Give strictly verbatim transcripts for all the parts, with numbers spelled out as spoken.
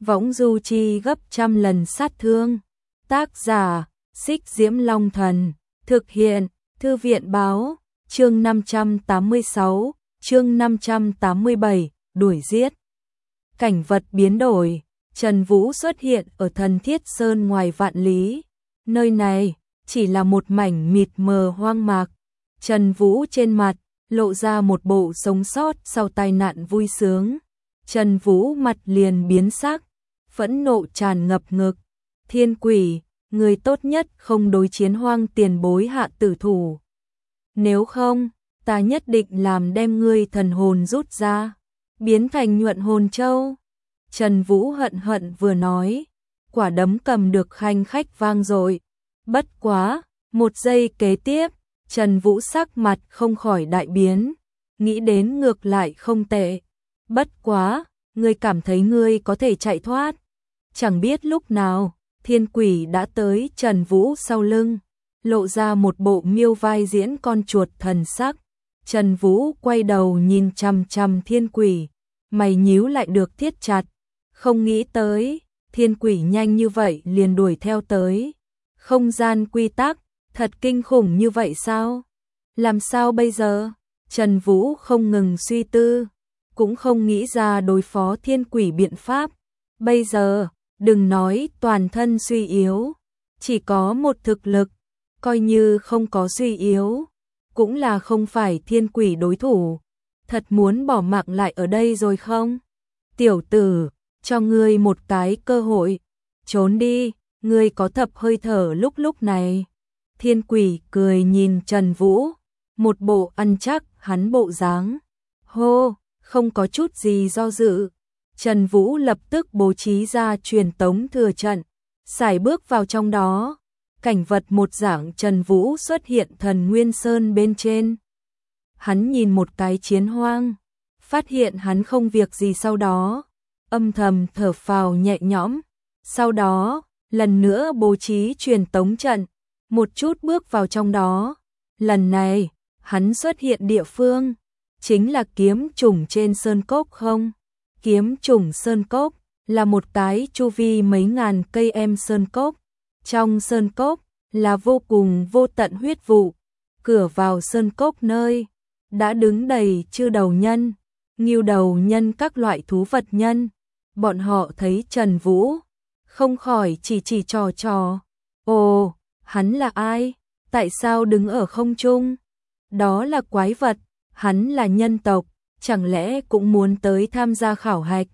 võng du chi gấp trăm lần sát thương. Tác giả, Xích Diễm Long Thần, thực hiện, Thư viện báo, chương năm trăm tám mươi sáu, chương năm trăm tám mươi bảy, đuổi giết. Cảnh vật biến đổi, Trần Vũ xuất hiện ở Thần Thiết Sơn ngoài vạn lý. Nơi này chỉ là một mảnh mịt mờ hoang mạc. Trần Vũ trên mặt lộ ra một bộ sống sót sau tai nạn vui sướng. Trần Vũ mặt liền biến sắc, phẫn nộ tràn ngập ngực. Thiên Quỷ, người tốt nhất không đối chiến hoang tiền bối hạ tử thủ. Nếu không, ta nhất định làm đem ngươi thần hồn rút ra, biến thành nhuận hồn châu. Trần Vũ hận hận vừa nói, quả đấm cầm được khanh khách vang dội. Bất quá, một giây kế tiếp, Trần Vũ sắc mặt không khỏi đại biến, nghĩ đến ngược lại không tệ. Bất quá, ngươi cảm thấy ngươi có thể chạy thoát. Chẳng biết lúc nào, Thiên Quỷ đã tới Trần Vũ sau lưng, lộ ra một bộ miêu vai diễn con chuột thần sắc. Trần Vũ quay đầu nhìn chằm chằm Thiên Quỷ, mày nhíu lại được thiết chặt, không nghĩ tới, Thiên Quỷ nhanh như vậy liền đuổi theo tới. Không gian quy tắc, thật kinh khủng như vậy sao? Làm sao bây giờ? Trần Vũ không ngừng suy tư, cũng không nghĩ ra đối phó Thiên Quỷ biện pháp. Bây giờ, đừng nói toàn thân suy yếu, chỉ có một thực lực, coi như không có suy yếu, cũng là không phải Thiên Quỷ đối thủ. Thật muốn bỏ mạng lại ở đây rồi không? Tiểu tử, cho ngươi một cái cơ hội, trốn đi, ngươi có thập hơi thở lúc lúc này. Thiên Quỷ cười nhìn Trần Vũ, một bộ ăn chắc hắn bộ dáng. Hô, không có chút gì do dự. Trần Vũ lập tức bố trí ra truyền tống thừa trận, sải bước vào trong đó. Cảnh vật một dạng Trần Vũ xuất hiện Thần Nguyên Sơn bên trên. Hắn nhìn một cái chiến hoang, phát hiện hắn không việc gì, sau đó âm thầm thở phào nhẹ nhõm. Sau đó, lần nữa bố trí truyền tống trận, một chút bước vào trong đó. Lần này, hắn xuất hiện địa phương, chính là kiếm trùng trên sơn cốc không? Kiếm trùng sơn cốc là một cái chu vi mấy ngàn cây em sơn cốc. Trong sơn cốc là vô cùng vô tận huyết vụ. Cửa vào sơn cốc nơi đã đứng đầy chư đầu nhân, ngưu đầu nhân, các loại thú vật nhân. Bọn họ thấy Trần Vũ, không khỏi chỉ chỉ trò trò. Ồ, hắn là ai? Tại sao đứng ở không trung? Đó là quái vật, hắn là nhân tộc, chẳng lẽ cũng muốn tới tham gia khảo hạch?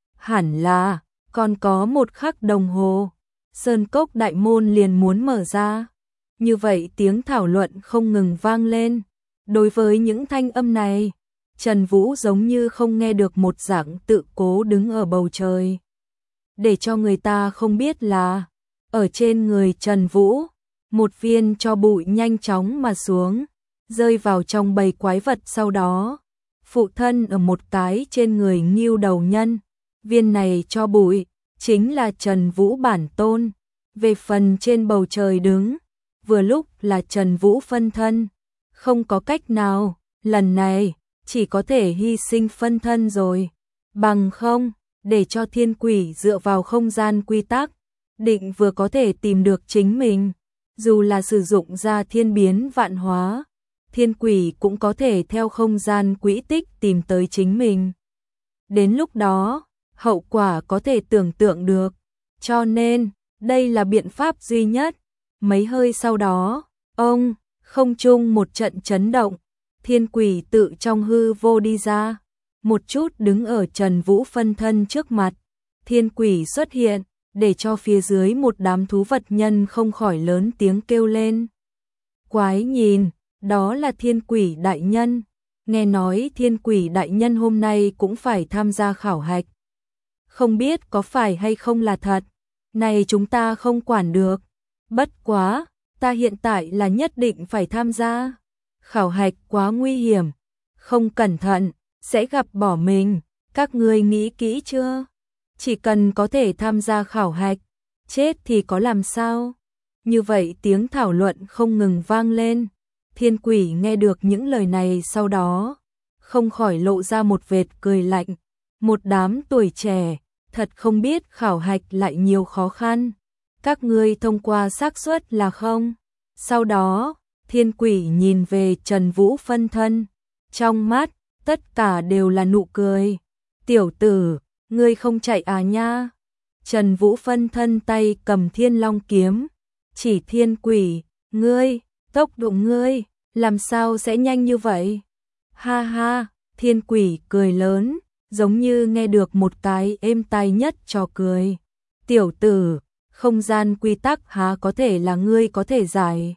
Hẳn là, còn có một khắc đồng hồ, sơn cốc đại môn liền muốn mở ra. Như vậy tiếng thảo luận không ngừng vang lên. Đối với những thanh âm này, Trần Vũ giống như không nghe được một dạng, tự cố đứng ở bầu trời. Để cho người ta không biết là, ở trên người Trần Vũ, một viên tro bụi nhanh chóng mà xuống, rơi vào trong bầy quái vật, sau đó phụ thân ở một cái trên người ngưu đầu nhân. Viên này tro bụi chính là Trần Vũ bản tôn. Về phần trên bầu trời đứng, vừa lúc là Trần Vũ phân thân. Không có cách nào, lần này chỉ có thể hy sinh phân thân rồi. Bằng không, để cho Thiên Quỷ dựa vào không gian quy tắc, định vừa có thể tìm được chính mình. Dù là sử dụng ra thiên biến vạn hóa, Thiên Quỷ cũng có thể theo không gian quỹ tích tìm tới chính mình. Đến lúc đó, hậu quả có thể tưởng tượng được. Cho nên, đây là biện pháp duy nhất. Mấy hơi sau đó, ông, không trung một trận chấn động. Thiên Quỷ tự trong hư vô đi ra, một chút đứng ở Trần Vũ phân thân trước mặt. Thiên Quỷ xuất hiện, để cho phía dưới một đám thú vật nhân không khỏi lớn tiếng kêu lên. Quái nhìn, đó là Thiên Quỷ đại nhân. Nghe nói Thiên Quỷ đại nhân hôm nay cũng phải tham gia khảo hạch. Không biết có phải hay không là thật, này chúng ta không quản được. Bất quá, ta hiện tại là nhất định phải tham gia. Khảo hạch quá nguy hiểm, không cẩn thận sẽ gặp bỏ mình. Các ngươi nghĩ kỹ chưa? Chỉ cần có thể tham gia khảo hạch, chết thì có làm sao? Như vậy tiếng thảo luận không ngừng vang lên. Thiên Quỷ nghe được những lời này, sau đó không khỏi lộ ra một vệt cười lạnh. Một đám tuổi trẻ, thật không biết khảo hạch lại nhiều khó khăn. Các ngươi thông qua xác suất là không? Sau đó, Thiên Quỷ nhìn về Trần Vũ phân thân, trong mắt tất cả đều là nụ cười. Tiểu tử, ngươi không chạy à nha? Trần Vũ phân thân tay cầm Thiên Long kiếm, chỉ Thiên Quỷ, ngươi, tốc độ ngươi, làm sao sẽ nhanh như vậy? Ha ha, Thiên Quỷ cười lớn, giống như nghe được một cái êm tai nhất trò cười. Tiểu tử, không gian quy tắc há có thể là ngươi có thể giải?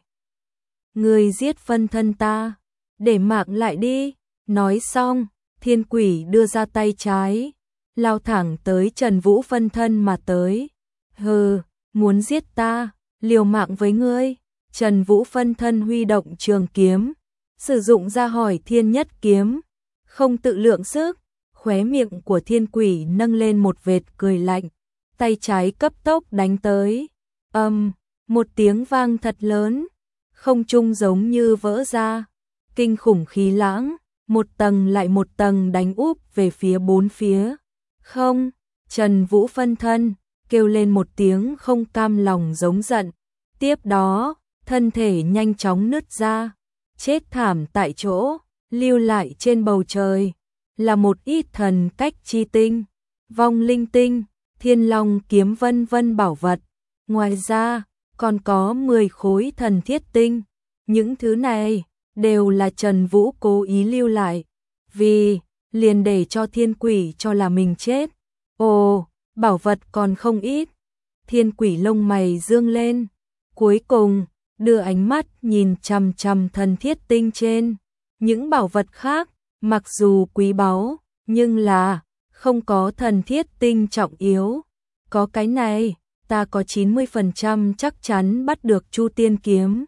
Ngươi giết phân thân ta, để mạng lại đi. Nói xong, Thiên Quỷ đưa ra tay trái, lao thẳng tới Trần Vũ phân thân mà tới. Hừ, muốn giết ta, liều mạng với ngươi. Trần Vũ phân thân huy động trường kiếm, sử dụng ra hỏi thiên nhất kiếm, không tự lượng sức. Khóe miệng của Thiên Quỷ nâng lên một vệt cười lạnh, tay trái cấp tốc đánh tới. Âm, một tiếng vang thật lớn, không trung giống như vỡ ra, kinh khủng khí lãng, một tầng lại một tầng đánh úp về phía bốn phía. Không, Trần Vũ phân thân kêu lên một tiếng không cam lòng giống giận, tiếp đó, thân thể nhanh chóng nứt ra, chết thảm tại chỗ, lưu lại trên bầu trời là một ít thần cách chi tinh, vong linh tinh, Thiên Long kiếm vân vân bảo vật. Ngoài ra, còn có mười khối thần thiết tinh. Những thứ này đều là Trần Vũ cố ý lưu lại, vì liền để cho Thiên Quỷ cho là mình chết. Ồ, bảo vật còn không ít. Thiên Quỷ lông mày dương lên, cuối cùng đưa ánh mắt nhìn chằm chằm thần thiết tinh trên. Những bảo vật khác, mặc dù quý báu, nhưng là không có thần thiết tinh trọng yếu. Có cái này, ta có chín mươi phần trăm chắc chắn bắt được Chu Tiên kiếm.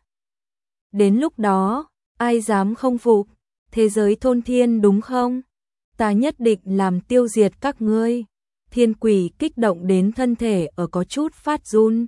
Đến lúc đó, ai dám không phục? Thế giới thôn thiên đúng không? Ta nhất định làm tiêu diệt các ngươi. Thiên Quỷ kích động đến thân thể ở có chút phát run.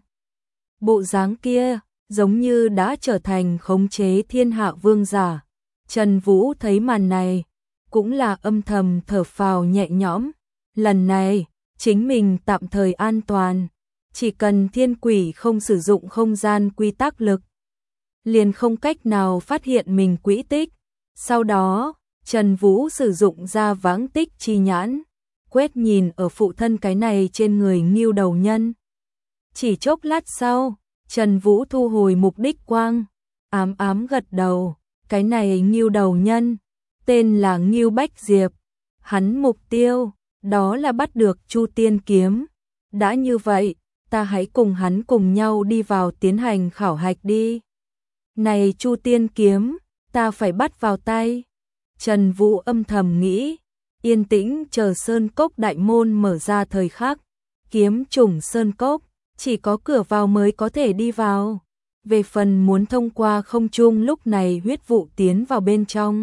Bộ dáng kia, giống như đã trở thành khống chế thiên hạ vương giả. Trần Vũ thấy màn này, cũng là âm thầm thở phào nhẹ nhõm. Lần này, chính mình tạm thời an toàn. Chỉ cần Thiên Quỷ không sử dụng không gian quy tắc lực, liền không cách nào phát hiện mình quỹ tích. Sau đó, Trần Vũ sử dụng ra vãng tích chi nhãn, quét nhìn ở phụ thân cái này trên người Ngưu Đầu Nhân. Chỉ chốc lát sau, Trần Vũ thu hồi mục đích quang, ám ám gật đầu, cái này Ngưu Đầu Nhân, tên là Ngưu Bách Diệp, hắn mục tiêu, đó là bắt được Chu Tiên kiếm. Đã như vậy, ta hãy cùng hắn cùng nhau đi vào tiến hành khảo hạch đi. Này Chu Tiên kiếm, ta phải bắt vào tay. Trần Vũ âm thầm nghĩ, yên tĩnh chờ Sơn Cốc đại môn mở ra thời khắc. Kiếm trùng Sơn Cốc, chỉ có cửa vào mới có thể đi vào. Về phần muốn thông qua không trung lúc này huyết vụ tiến vào bên trong.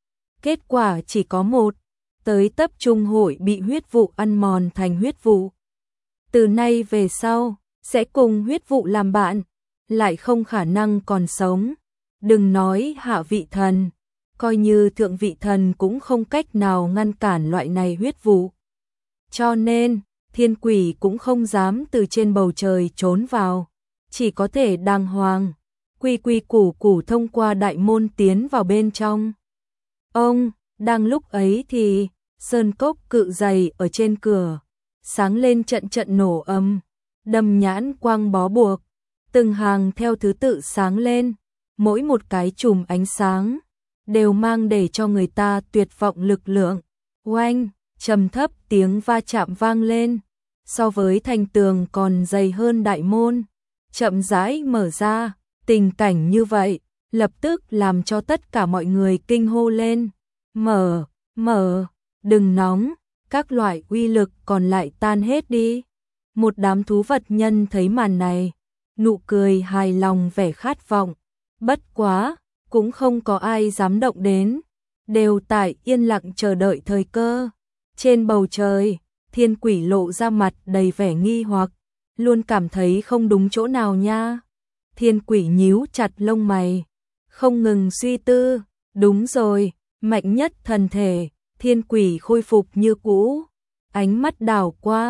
Kết quả chỉ có một, tới tập trung hội bị huyết vụ ăn mòn thành huyết vụ. Từ nay về sau, sẽ cùng huyết vụ làm bạn, lại không khả năng còn sống. Đừng nói hạ vị thần, coi như thượng vị thần cũng không cách nào ngăn cản loại này huyết vụ. Cho nên, Thiên Quỷ cũng không dám từ trên bầu trời trốn vào, chỉ có thể đàng hoàng, quy quy củ củ thông qua đại môn tiến vào bên trong. Ông, đang lúc ấy thì, sơn cốc cự dày ở trên cửa, sáng lên trận trận nổ âm, đâm nhãn quang bó buộc, từng hàng theo thứ tự sáng lên, mỗi một cái chùm ánh sáng, đều mang để cho người ta tuyệt vọng lực lượng. Oanh, trầm thấp tiếng va chạm vang lên, so với thành tường còn dày hơn đại môn, chậm rãi mở ra, tình cảnh như vậy, lập tức làm cho tất cả mọi người kinh hô lên. Mở, mở, đừng nóng, các loại uy lực còn lại tan hết đi. Một đám thú vật nhân thấy màn này, nụ cười hài lòng vẻ khát vọng, bất quá, cũng không có ai dám động đến, đều tại yên lặng chờ đợi thời cơ. Trên bầu trời, Thiên Quỷ lộ ra mặt đầy vẻ nghi hoặc, luôn cảm thấy không đúng chỗ nào nha. Thiên Quỷ nhíu chặt lông mày, không ngừng suy tư, đúng rồi, mạnh nhất thần thể, Thiên Quỷ khôi phục như cũ, ánh mắt đảo qua,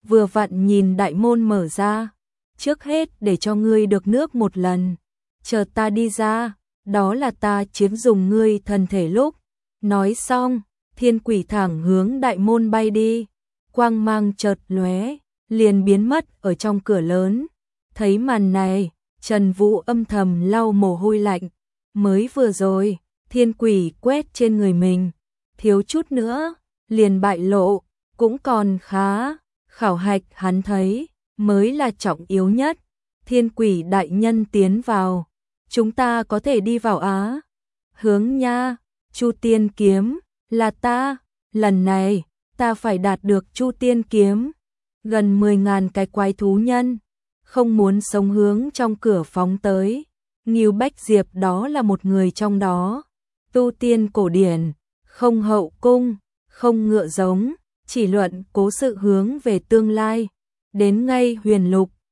vừa vặn nhìn đại môn mở ra, trước hết để cho ngươi được nước một lần, chờ ta đi ra, đó là ta chiếm dùng ngươi thân thể lúc. Nói xong, thiên quỷ thẳng hướng đại môn bay đi, quang mang chợt lóe, liền biến mất ở trong cửa lớn. Thấy màn này, Trần Vũ âm thầm lau mồ hôi lạnh, mới vừa rồi, thiên quỷ quét trên người mình, thiếu chút nữa, liền bại lộ, cũng còn khá, khảo hạch hắn thấy, mới là trọng yếu nhất. Thiên quỷ đại nhân tiến vào, chúng ta có thể đi vào á? Hướng nha, Chu Tiên kiếm, là ta, lần này, ta phải đạt được Chu Tiên kiếm. Gần mười ngàn cái quái thú nhân, không muốn sống hướng trong cửa phóng tới. Ngưu Bách Diệp đó là một người trong đó. Tu tiên cổ điển, không hậu cung, không ngựa giống, chỉ luận cố sự hướng về tương lai. Đến ngay huyền lục,